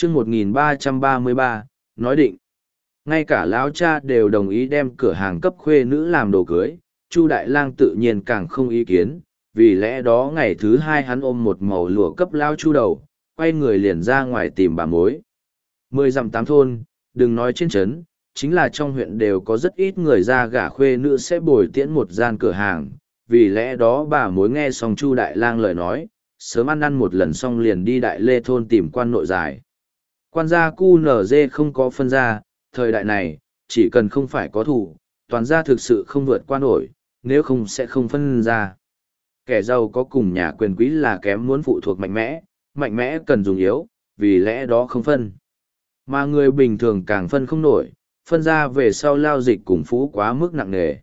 chương 1333, nói định. Ngay cả lão cha đều đồng ý đem cửa hàng cấp khuê nữ làm đồ cưới, Chu Đại Lang tự nhiên càng không ý kiến, vì lẽ đó ngày thứ hai hắn ôm một mẩu lụa cấp lao Chu đầu, quay người liền ra ngoài tìm bà mối. 10 dặm 8 thôn, đừng nói trên trấn, chính là trong huyện đều có rất ít người ra gả khuê nữ sẽ bồi tiễn một gian cửa hàng, vì lẽ đó bà mối nghe xong Chu Đại Lang lời nói, sớm ăn một lần xong liền đi Đại Lê thôn tìm quan nội giải. Quan gia QNZ không có phân gia, thời đại này, chỉ cần không phải có thủ, toàn gia thực sự không vượt qua nổi, nếu không sẽ không phân gia. Kẻ giàu có cùng nhà quyền quý là kém muốn phụ thuộc mạnh mẽ cần dùng yếu, vì lẽ đó không phân. Mà người bình thường càng phân không nổi, phân ra về sau lao dịch cùng phú quá mức nặng nề.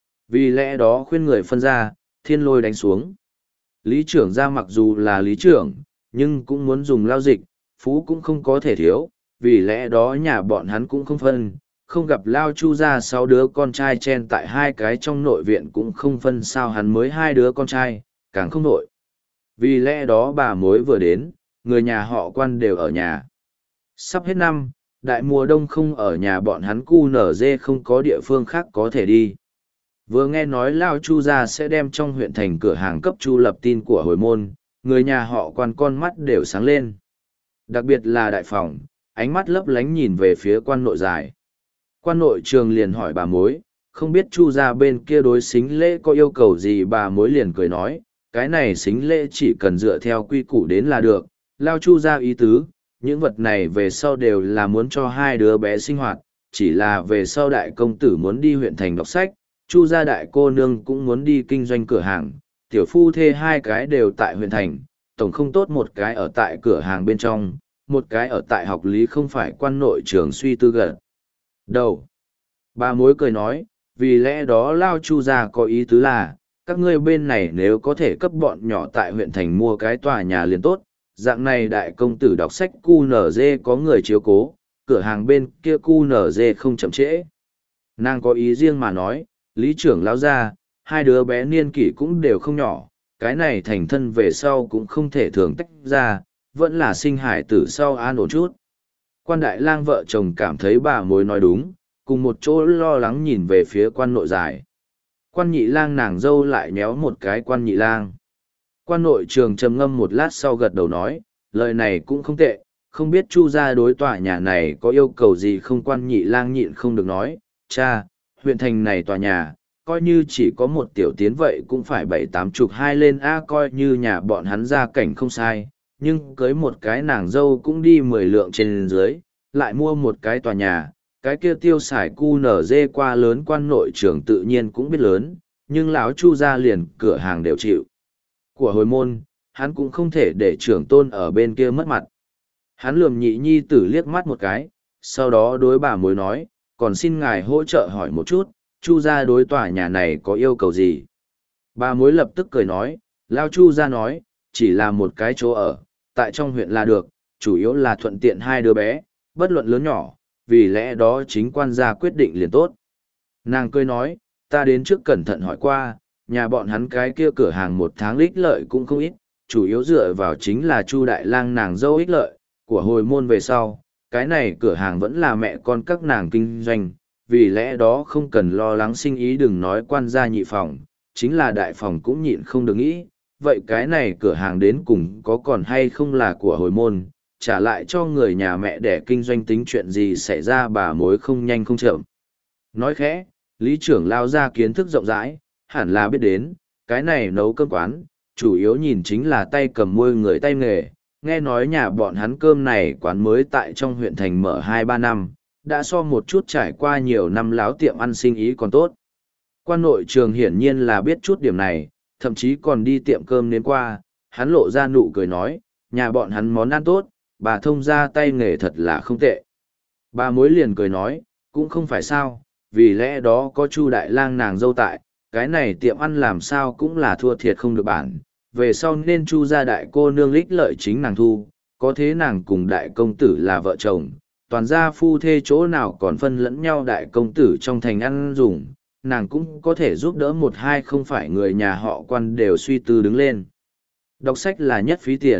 Vì lẽ đó khuyên người phân ra, thiên lôi đánh xuống. Lý trưởng gia mặc dù là lý trưởng, nhưng cũng muốn dùng lao dịch, phú cũng không có thể thiếu, vì lẽ đó nhà bọn hắn cũng không phân, không gặp lao Chu ra 6 đứa con trai chen tại 2 cái trong nội viện cũng không phân sao hắn mới 2 đứa con trai, càng không nội. Vì lẽ đó bà mối vừa đến, người nhà họ Quan đều ở nhà. Sắp hết năm, đại mùa đông không ở nhà bọn hắn QNZ không có địa phương khác có thể đi. Vừa nghe nói lao Chu gia sẽ đem trong huyện thành cửa hàng cấp Chu lập tin của hồi môn, người nhà họ Quan con mắt đều sáng lên. Đặc biệt là đại phòng, ánh mắt lấp lánh nhìn về phía quan nội giải. Quan nội trường liền hỏi bà mối, không biết Chu gia bên kia đối xính lễ có yêu cầu gì, bà mối liền cười nói, cái này xính lễ chỉ cần dựa theo quy củ đến là được, lao Chu gia ý tứ, những vật này về sau đều là muốn cho 2 đứa bé sinh hoạt, chỉ là về sau đại công tử muốn đi huyện thành đọc sách, Chu gia đại cô nương cũng muốn đi kinh doanh cửa hàng, tiểu phu thê 2 cái đều tại huyện thành, tổng không tốt một cái ở tại cửa hàng bên trong, một cái ở tại học lý không phải quan nội trường suy tư gật. Đầu. Bà mối cười nói, vì lẽ đó lao Chu gia có ý tứ là, các ngươi bên này nếu có thể cấp bọn nhỏ tại huyện thành mua cái tòa nhà liền tốt, dạng này đại công tử đọc sách QNZ có người chiếu cố, cửa hàng bên kia QNZ không chậm trễ. Nàng có ý riêng mà nói, lý trưởng lão gia, 2 đứa bé niên kỷ cũng đều không nhỏ, cái này thành thân về sau cũng không thể thường tách ra, vẫn là sinh hải tử sau an ổn chút. Quan đại lang vợ chồng cảm thấy bà mối nói đúng, cùng một chỗ lo lắng nhìn về phía quan nội giải. Quan nhị lang nàng dâu lại nhéo một cái quan nhị lang. Quan nội trường trầm ngâm một lát sau gật đầu nói, lời này cũng không tệ, không biết Chu gia đối tòa nhà này có yêu cầu gì không. Quan nhị lang nhịn không được nói, cha, huyện thành này tòa nhà, coi như chỉ có một tiểu tiến vậy cũng phải 7-8 lên a, coi như nhà bọn hắn gia cảnh không sai, nhưng cưới một cái nàng dâu cũng đi 10 lượng trên dưới, lại mua một cái tòa nhà, cái kia tiêu xài QNZ qua lớn. Quan nội trưởng tự nhiên cũng biết lớn, nhưng lão Chu gia liền cửa hàng đều chịu của hồi môn, hắn cũng không thể để trưởng tôn ở bên kia mất mặt. Hắn lườm nhị nhi tử liếc mắt một cái, sau đó đối bà mối nói, còn xin ngài hỗ trợ hỏi một chút, Chu gia đối tòa nhà này có yêu cầu gì. Bà mối lập tức cười nói, lao Chu gia nói, chỉ là một cái chỗ ở, tại trong huyện là được, chủ yếu là thuận tiện 2 đứa bé, bất luận lớn nhỏ, vì lẽ đó chính quan gia quyết định liền tốt. Nàng cười nói, ta đến trước cẩn thận hỏi qua, nhà bọn hắn cái kia cửa hàng 1 tháng ích lợi cũng không ít, chủ yếu dựa vào chính là Chu đại lang nàng dâu ích lợi, của hồi môn về sau, cái này cửa hàng vẫn là mẹ con các nàng kinh doanh, vì lẽ đó không cần lo lắng sinh ý. Đừng nói quan gia nhị phòng, chính là đại phòng cũng nhịn không được nghĩ, vậy cái này cửa hàng đến cùng có còn hay không là của hồi môn, trả lại cho người nhà mẹ để kinh doanh tính chuyện gì xảy ra. Bà mối không nhanh không chậm nói khẽ, lý trưởng lao ra kiến thức rộng rãi, hẳn là biết đến, cái này nấu cơm quán, chủ yếu nhìn chính là tay cầm môi người tay nghề. Nghe nói nhà bọn hắn cơm này quán mới tại trong huyện thành mở 2-3 năm, đã so một chút trải qua nhiều năm láo tiệm ăn sinh ý còn tốt. Quan nội trường hiển nhiên là biết chút điểm này, thậm chí còn đi tiệm cơm đến qua, hắn lộ ra nụ cười nói, nhà bọn hắn món ăn tốt, bà thông ra tay nghề thật là không tệ. Bà mối liền cười nói, cũng không phải sao, vì lẽ đó có Chu đại lang nàng dâu tại, cái này tiệm ăn làm sao cũng là thua thiệt không được bản, về sau nên Chu gia đại cô nương ích lợi chính nàng thu, có thế nàng cùng đại công tử là vợ chồng, toàn gia phu thê chỗ nào còn phân lẫn nhau. Đại công tử trong thành ăn dùng, nàng cũng có thể giúp đỡ 1-2, không phải người nhà họ Quan đều suy tư đứng lên. Đọc sách là nhất phí tiền,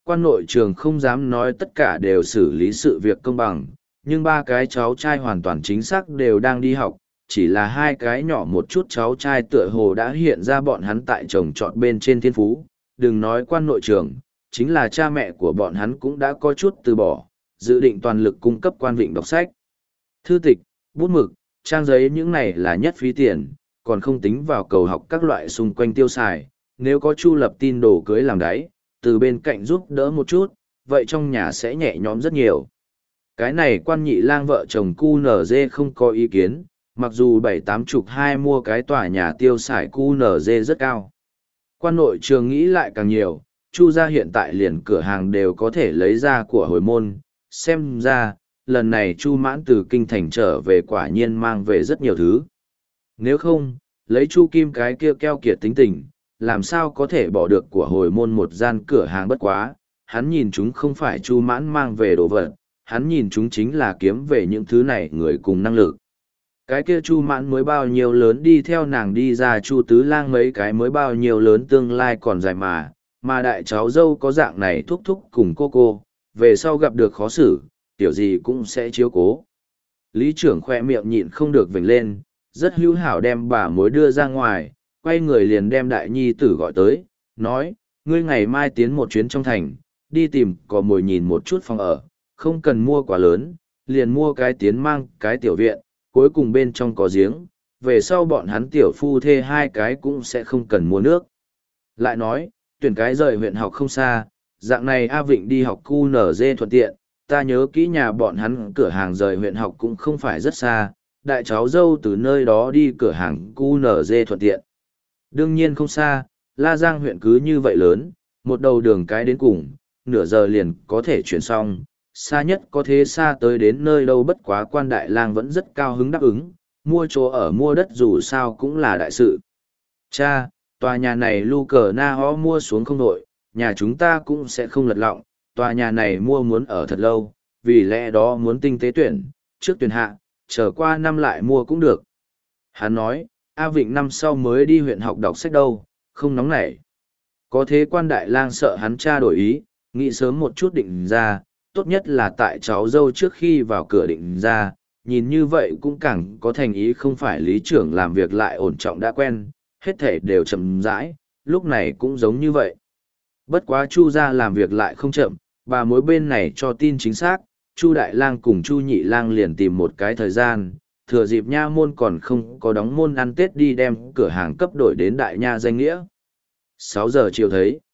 Quan nội trường không dám nói tất cả đều xử lý sự việc công bằng, nhưng ba cái cháu trai hoàn toàn chính xác đều đang đi học, chỉ là hai cái nhỏ một chút cháu trai tựa hồ đã hiện ra bọn hắn tại trồng trọt bên trên thiên phú. Đừng nói quan nội trường, chính là cha mẹ của bọn hắn cũng đã có chút từ bỏ, dự định toàn lực cung cấp quan vịnh đọc sách. Thư tịch, bút mực, trang giấy những này là nhất phí tiền, còn không tính vào cầu học các loại xung quanh tiêu xài. Nếu có Chu Lập tin đồ cưới làm đáy, từ bên cạnh giúp đỡ một chút, vậy trong nhà sẽ nhẹ nhõm rất nhiều. Cái này quan nhị lang vợ chồng QNZ không có ý kiến, mặc dù 7-8 chục mua cái tòa nhà tiêu xài QNZ rất cao. Quan nội trường nghĩ lại càng nhiều, Chu gia hiện tại liền cửa hàng đều có thể lấy ra của hồi môn, xem ra, lần này Chu Mãn từ kinh thành trở về quả nhiên mang về rất nhiều thứ. Nếu không, lấy Chu Kim cái kia keo kiệt tính tình, làm sao có thể bỏ được của hồi môn một gian cửa hàng bất quá, hắn nhìn chúng không phải Chu Mãn mang về đồ vật, hắn nhìn chúng chính là kiếm về những thứ này người cùng năng lực. Cái kia Chu Mãn mới bao nhiêu lớn đi theo nàng đi ra Chu Tứ Lang mấy cái mới bao nhiêu lớn tương lai còn dài mà đại cháu dâu có dạng này thúc thúc cùng cô, về sau gặp được khó xử, tiểu gì cũng sẽ chiếu cố. Lý trưởng khoe miệng nhịn không được vểnh lên, rất hữu hảo đem bà mối đưa ra ngoài, quay người liền đem đại nhi tử gọi tới, nói, ngươi ngày mai tiến một chuyến trong thành, đi tìm có mồi nhìn một chút phòng ở, không cần mua quá lớn, liền mua cái tiến mang cái tiểu viện, cuối cùng bên trong có giếng, về sau bọn hắn tiểu phu thê hai cái cũng sẽ không cần mua nước. Lại nói, tuyển cái rời huyện học không xa, dạng này A Vịnh đi học QNZ thuận tiện, ta nhớ kỹ nhà bọn hắn cửa hàng rời huyện học cũng không phải rất xa, đại cháu dâu từ nơi đó đi cửa hàng QNZ thuận tiện. Đương nhiên không xa, La Giang huyện cứ như vậy lớn, một đầu đường cái đến cùng, nửa giờ liền có thể chuyển xong, xa nhất có thế xa tới đến nơi đâu bất quá quan đại lang vẫn rất cao hứng đáp ứng, mua chỗ ở mua đất dù sao cũng là đại sự. Cha, tòa nhà này lu cờ na ho mua xuống không đội, nhà chúng ta cũng sẽ không lật lọng, tòa nhà này mua muốn ở thật lâu, vì lẽ đó muốn tinh tế tuyển, trước tuyển hạ, chờ qua năm lại mua cũng được. Hắn nói, A Vịnh năm sau mới đi huyện học đọc sách đâu, không nóng nảy. Có thế quan đại lang sợ hắn cha đổi ý, nghĩ sớm một chút định ra, tốt nhất là tại cháu dâu trước khi vào cửa định ra, nhìn như vậy cũng càng có thành ý không phải lý trưởng làm việc lại ổn trọng đã quen, hết thể đều chậm rãi, lúc này cũng giống như vậy. Bất quá Chu gia làm việc lại không chậm, bà mối bên này cho tin chính xác, Chu đại lang cùng Chu nhị lang liền tìm một cái thời gian, thừa dịp nha môn còn không có đóng môn ăn Tết đi đem cửa hàng cấp đổi đến đại nha danh nghĩa. 6 giờ chiều thấy.